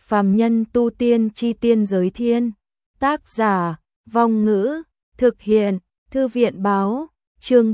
Phàm nhân tu tiên chi tiên giới thiên. Tác giả, Vong Ngữ, thực hiện, Thư viện báo, chương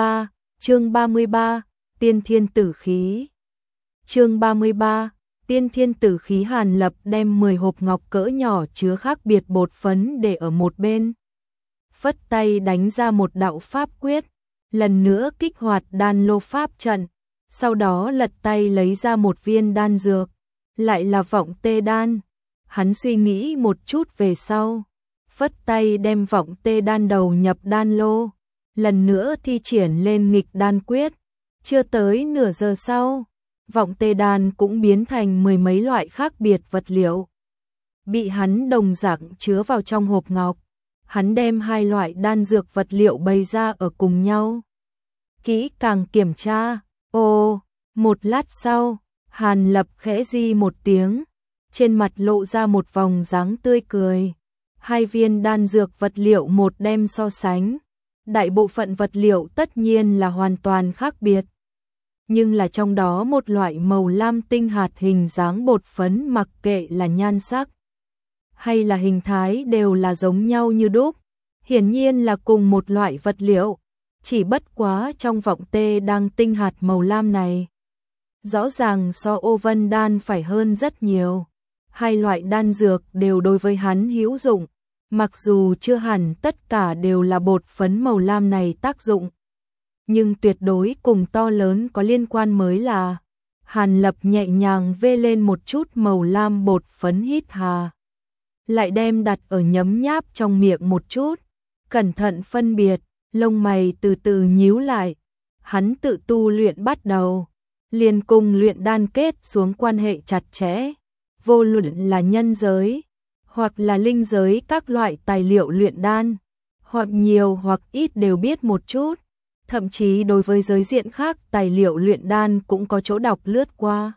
33, Tiên Thiên Tử Khí. Chương 33, Tiên Thiên Tử Khí. Hàn Lập đem 10 hộp ngọc cỡ nhỏ chứa khác biệt bột phấn để ở một bên. Phất tay đánh ra một đạo pháp quyết, lần nữa kích hoạt đan lô pháp trận, sau đó lật tay lấy ra một viên đan dược, lại là vọng tê đan. Hắn suy nghĩ một chút về sau, phất tay đem vọng tê đan đầu nhập đan lô, lần nữa thi triển lên nghịch đan quyết. Chưa tới nửa giờ sau, vọng tê đan cũng biến thành 10 mấy loại khác biệt vật liệu, bị hắn đồng dạng chứa vào trong hộp ngọc. Hắn đem hai loại đan dược vật liệu bày ra ở cùng nhau, kỹ càng kiểm tra. Một lát sau, Hàn Lập khẽ di một tiếng, trên mặt lộ ra một vòng dáng tươi cười. Hai viên đan dược vật liệu một đem so sánh, đại bộ phận vật liệu tất nhiên là hoàn toàn khác biệt, nhưng là trong đó một loại màu lam tinh hạt hình dáng bột phấn, mặc kệ là nhan sắc hay là hình thái đều là giống nhau như đúc, hiển nhiên là cùng một loại vật liệu, chỉ bất quá trong vọng tê đang tinh hạt màu lam này rõ ràng so ô vân đan phải hơn rất nhiều. Hai loại đan dược đều đối với hắn hữu dụng, mặc dù chưa hẳn tất cả đều là bột phấn màu lam này tác dụng, nhưng tuyệt đối cùng to lớn có liên quan mới là. Hàn Lập nhẹ nhàng vê lên một chút màu lam bột phấn, hít hà, lại đem đặt ở nhấm nháp trong miệng một chút, cẩn thận phân biệt, lông mày từ từ nhíu lại. Hắn tự tu luyện bắt đầu, liền cùng luyện đan kết xuống quan hệ chặt chẽ, vô luận là nhân giới hoặc là linh giới các loại tài liệu luyện đan, hoặc nhiều hoặc ít đều biết một chút, thậm chí đối với giới diện khác tài liệu luyện đan cũng có chỗ đọc lướt qua.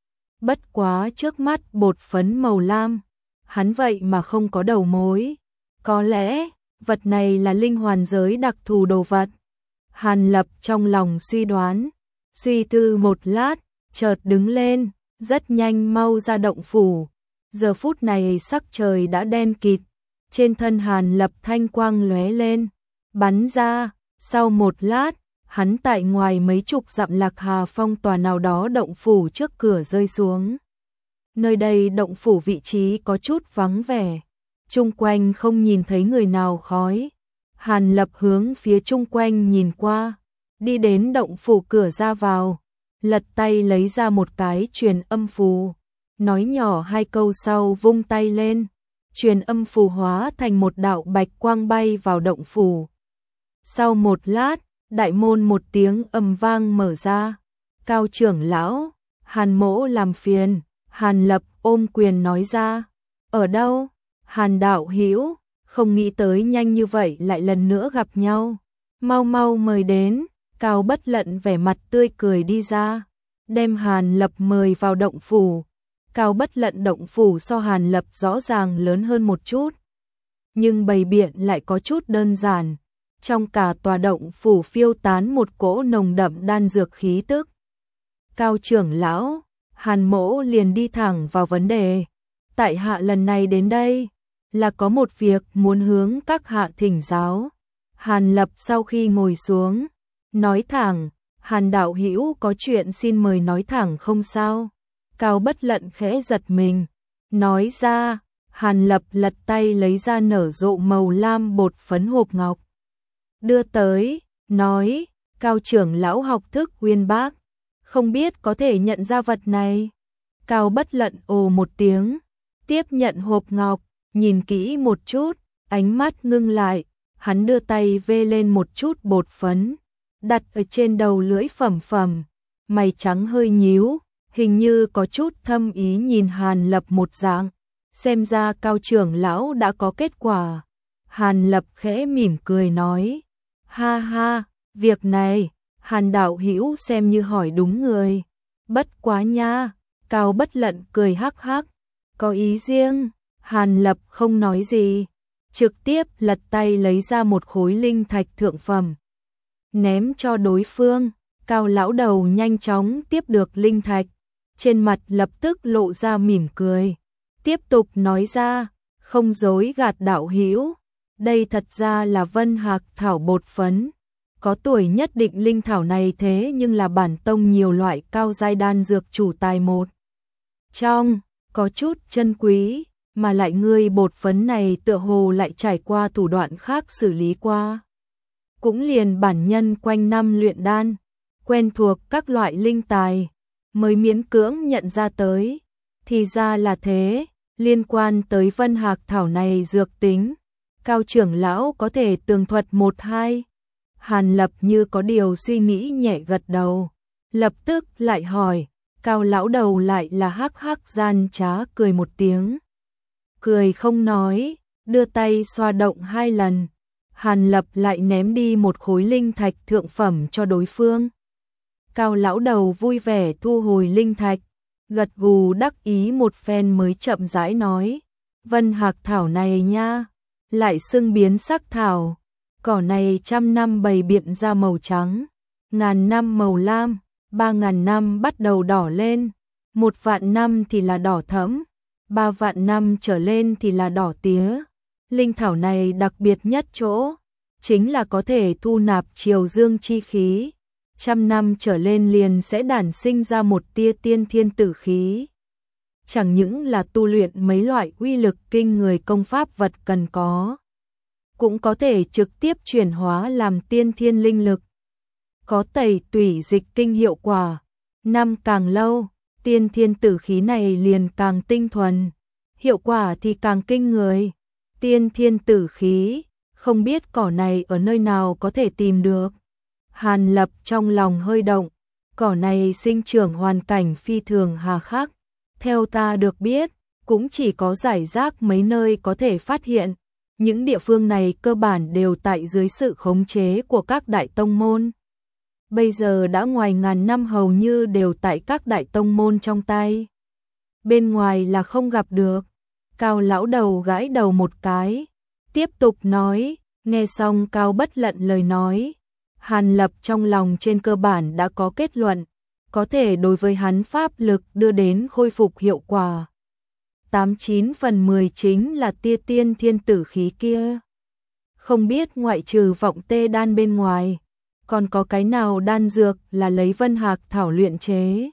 Bất quá trước mắt bột phấn màu lam, hắn vậy mà không có đầu mối. Có lẽ vật này là linh hoàn giới đặc thù đồ vật. Hàn Lập trong lòng suy đoán, suy tư một lát, chợt đứng lên, rất nhanh mau ra động phủ. Giờ phút này sắc trời đã đen kịt, trên thân Hàn Lập thanh quang lóe lên, bắn ra. Sau một lát, hắn tại ngoài mấy chục dặm Lạc Hà Phong tòa nào đó động phủ trước cửa rơi xuống. Nơi đây động phủ vị trí có chút vắng vẻ, chung quanh không nhìn thấy người nào khói. Hàn Lập hướng phía chung quanh nhìn qua, đi đến động phủ cửa ra vào, lật tay lấy ra một cái truyền âm phù, nói nhỏ hai câu sau vung tay lên, truyền âm phù hóa thành một đạo bạch quang bay vào động phủ. Sau một lát, đại môn một tiếng ầm vang mở ra. Cao trưởng lão, Hàn mỗ làm phiền. Hàn Lập ôm quyền nói ra. Ở đâu? Hàn đạo hữu, không nghĩ tới nhanh như vậy lại lần nữa gặp nhau. Mau mau mời đến. Cao Bất Lận vẻ mặt tươi cười đi ra, đem Hàn Lập mời vào động phủ. Cao Bất Lận động phủ so Hàn Lập rõ ràng lớn hơn một chút, nhưng bày biện lại có chút đơn giản. Trong cả tòa động phủ phiêu tán một cỗ nồng đậm đan dược khí tức. Cao trưởng lão, Hàn mỗ liền đi thẳng vào vấn đề. Tại hạ lần này đến đây là có một việc muốn hướng các hạ thỉnh giáo. Hàn Lập sau khi ngồi xuống, nói thẳng, Hàn đạo hữu có chuyện xin mời nói thẳng không sao. Cao Bất Lận khẽ giật mình, nói ra. Hàn Lập lật tay lấy ra nở rộ màu lam bột phấn hộp ngọc, đưa tới, nói, Cao trưởng lão học thức uyên bác, không biết có thể nhận ra vật này. Cao Bất Lận ồ một tiếng, tiếp nhận hộp ngọc, nhìn kỹ một chút, ánh mắt ngưng lại, hắn đưa tay vê lên một chút bột phấn, đặt ở trên đầu lưỡi phẩm phẩm, mày trắng hơi nhíu, hình như có chút thâm ý nhìn Hàn Lập một dạng, xem ra Cao trưởng lão đã có kết quả. Hàn Lập khẽ mỉm cười nói, ha ha, việc này, Hàn đạo hữu xem như hỏi đúng người. Bất quá nha. Cao Bất Lận cười hắc hắc, có ý riêng. Hàn Lập không nói gì, trực tiếp lật tay lấy ra một khối linh thạch thượng phẩm, ném cho đối phương. Cao lão đầu nhanh chóng tiếp được linh thạch, trên mặt lập tức lộ ra mỉm cười, tiếp tục nói ra, không dối gạt đạo hữu, đây thật ra là Vân Hạc thảo bột phấn. Có tuổi nhất định linh thảo này thế nhưng là bản tông nhiều loại cao giai đan dược chủ tài một. Trong, có chút chân quý, mà lại ngươi bột phấn này tựa hồ lại trải qua thủ đoạn khác xử lý qua. Cũng liền bản nhân quanh năm luyện đan, quen thuộc các loại linh tài, mới miễn cưỡng nhận ra tới. Thì ra là thế, liên quan tới Vân Hạc thảo này dược tính, Cao trưởng lão có thể tường thuật một hai. Hàn Lập như có điều suy nghĩ nhẹ gật đầu, lập tức lại hỏi, Cao lão đầu lại là hắc hắc gian trá cười một tiếng. Cười không nói, đưa tay xoa động 2 lần, Hàn Lập lại ném đi một khối linh thạch thượng phẩm cho đối phương. Cao lão đầu vui vẻ thu hồi linh thạch, gật gù đắc ý một phen mới chậm rãi nói, Vân Hạc thảo này nha, lại xưng biến sắc thảo, cỏ này 100 năm bày biện ra màu trắng, 1000 năm màu lam, 3000 năm bắt đầu đỏ lên, 1.000.000 năm thì là đỏ thẫm, 3.000.000 năm trở lên thì là đỏ tía. Linh thảo này đặc biệt nhất chỗ, chính là có thể thu nạp triều dương chi khí, 100 năm trở lên liền sẽ đản sinh ra một tia tiên thiên tử khí. Chẳng những là tu luyện mấy loại uy lực kinh người công pháp vật cần có, cũng có thể trực tiếp chuyển hóa làm tiên thiên linh lực. Có tẩy tủy dịch kinh hiệu quả, năm càng lâu, tiên thiên tử khí này liền càng tinh thuần, hiệu quả thì càng kinh người. Tiên thiên tử khí, không biết cỏ này ở nơi nào có thể tìm được. Hàn Lập trong lòng hơi động, cỏ này sinh trưởng hoàn cảnh phi thường hà khắc. Theo ta được biết, cũng chỉ có rải rác mấy nơi có thể phát hiện. Những địa phương này cơ bản đều tại dưới sự khống chế của các đại tông môn. Bây giờ đã ngoài 1000 năm hầu như đều tại các đại tông môn trong tay. Bên ngoài là không gặp được. Cao lão đầu gãi đầu một cái, tiếp tục nói, nghe xong Cao Bất Lận lời nói. Hàn Lập trong lòng trên cơ bản đã có kết luận, có thể đối với hắn pháp lực đưa đến khôi phục hiệu quả. 89 phần 10 chính là tia tiên thiên tử khí kia. Không biết ngoại trừ vọng tê đan bên ngoài, còn có cái nào đan dược là lấy Vân Hạc thảo luyện chế?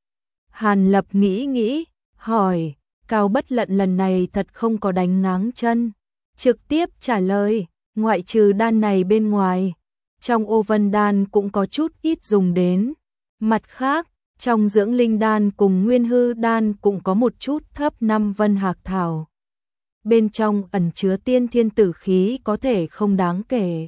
Hàn Lập nghĩ, hỏi, Cao Bất Lận lần này thật không có đánh ngáng chân, trực tiếp trả lời, ngoại trừ đan này bên ngoài, trong ô vân đan cũng có chút ít dùng đến. Mặt khác, trong dưỡng linh đan cùng nguyên hư đan cũng có một chút thấp 5 Vân Hạc thảo. Bên trong ẩn chứa tiên thiên tử khí có thể không đáng kể.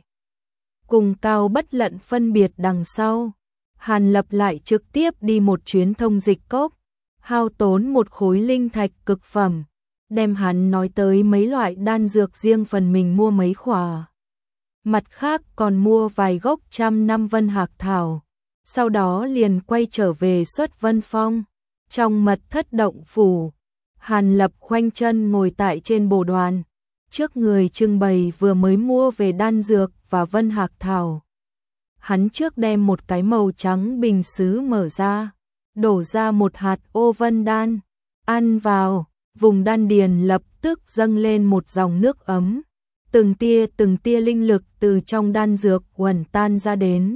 Cùng Cao Bất Lận phân biệt đằng sau, Hàn Lập lại trực tiếp đi một chuyến thông dịch cốc, hao tốn một khối linh thạch cực phẩm, đem hắn nói tới mấy loại đan dược riêng phần mình mua mấy khỏa. Mặt khác còn mua vài gốc 100 năm Vân Hạc thảo, sau đó liền quay trở về Xuất Vân Phong. Trong mật thất động phủ, Hàn Lập khoanh chân ngồi tại trên bồ đoàn, trước người trưng bày vừa mới mua về đan dược và Vân Hạc thảo. Hắn trước đem một cái màu trắng bình sứ mở ra, đổ ra một hạt ô vân đan, ăn vào, vùng đan điền lập tức dâng lên một dòng nước ấm, từng tia linh lực từ trong đan dược uẩn tan ra đến,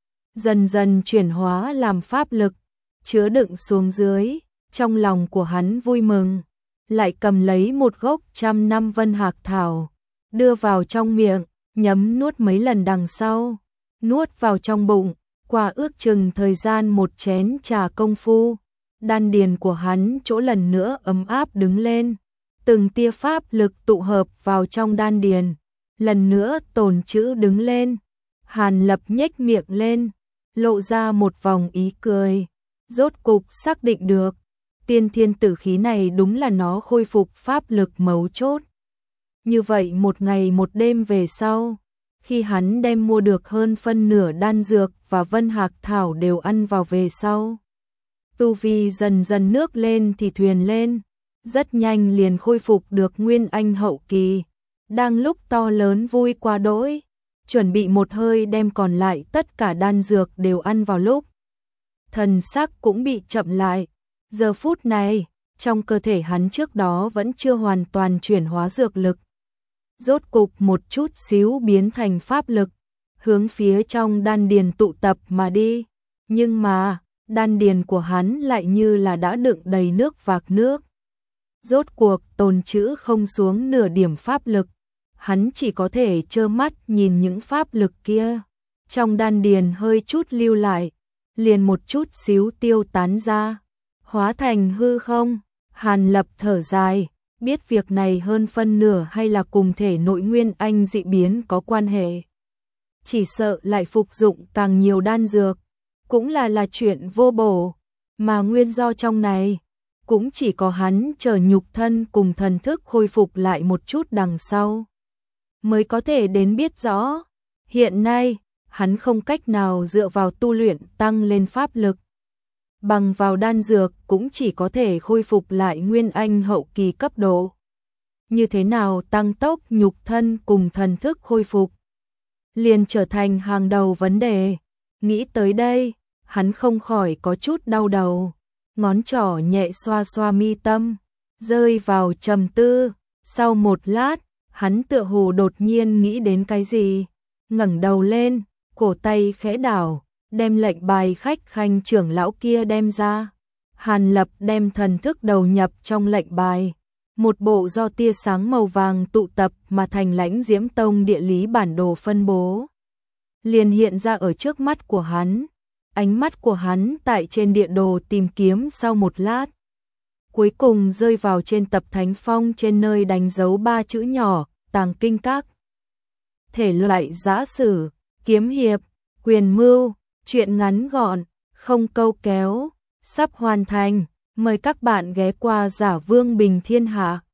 dần dần chuyển hóa làm pháp lực, chứa đựng xuống dưới. Trong lòng của hắn vui mừng, lại cầm lấy một gốc 100 năm Vân Hạc thảo, đưa vào trong miệng, nhấm nuốt mấy lần đằng sau, nuốt vào trong bụng. Qua ước chừng thời gian một chén trà công phu, đan điền của hắn chỗ lần nữa ấm áp đứng lên, từng tia pháp lực tụ hợp vào trong đan điền, lần nữa tồn trữ đứng lên. Hàn Lập nhếch miệng lên, lộ ra một vòng ý cười, rốt cục xác định được, tiên thiên tử khí này đúng là nó khôi phục pháp lực mấu chốt. Như vậy một ngày một đêm về sau, khi hắn đem mua được hơn phân nửa đan dược và Vân Hạc thảo đều ăn vào về sau, tu vi dần dần nước lên thì thuyền lên, rất nhanh liền khôi phục được nguyên anh hậu kỳ. Đang lúc to lớn vui quá đỗi, chuẩn bị một hơi đem còn lại tất cả đan dược đều ăn vào lúc, thần sắc cũng bị chậm lại. Giờ phút này, trong cơ thể hắn trước đó vẫn chưa hoàn toàn chuyển hóa dược lực. Rốt cục một chút xíu biến thành pháp lực, hướng phía trong đan điền tụ tập mà đi. Nhưng mà, đan điền của hắn lại như là đã đựng đầy nước vạc nước. Rốt cuộc tồn trữ không xuống nửa điểm pháp lực, hắn chỉ có thể trơ mắt nhìn những pháp lực kia trong đan điền hơi chút lưu lại, liền một chút xíu tiêu tán ra, hóa thành hư không. Hàn Lập thở dài, biết việc này hơn phân nửa hay là cùng thể nội nguyên anh dị biến có quan hệ. Chỉ sợ lại phục dụng càng nhiều đan dược, cũng là chuyện vô bổ, mà nguyên do trong này cũng chỉ có hắn chờ nhục thân cùng thần thức khôi phục lại một chút đằng sau mới có thể đến biết rõ. Hiện nay, hắn không cách nào dựa vào tu luyện tăng lên pháp lực. Bằng vào đan dược cũng chỉ có thể khôi phục lại nguyên anh hậu kỳ cấp độ. Như thế nào tăng tốc nhục thân cùng thần thức khôi phục liền trở thành hàng đầu vấn đề. Nghĩ tới đây, hắn không khỏi có chút đau đầu, ngón trỏ nhẹ xoa xoa mi tâm, rơi vào trầm tư. Sau một lát, hắn tựa hồ đột nhiên nghĩ đến cái gì, ngẩng đầu lên, cổ tay khẽ đảo, đem lệnh bài khách khanh trưởng lão kia đem ra. Hàn Lập đem thần thức đầu nhập trong lệnh bài, một bộ do tia sáng màu vàng tụ tập mà thành Lãnh Diễm Tông địa lý bản đồ phân bố liền hiện ra ở trước mắt của hắn. Ánh mắt của hắn tại trên địa đồ tìm kiếm sau một lát, cuối cùng rơi vào trên tập thánh phong trên nơi đánh dấu 3 chữ nhỏ, Tàng Kinh Các. Thể loại giã sử, kiếm hiệp, quyền mưu, truyện ngắn gọn, không câu kéo, sắp hoàn thành. Mời các bạn ghé qua Giả Vương Bình Thiên Hạ.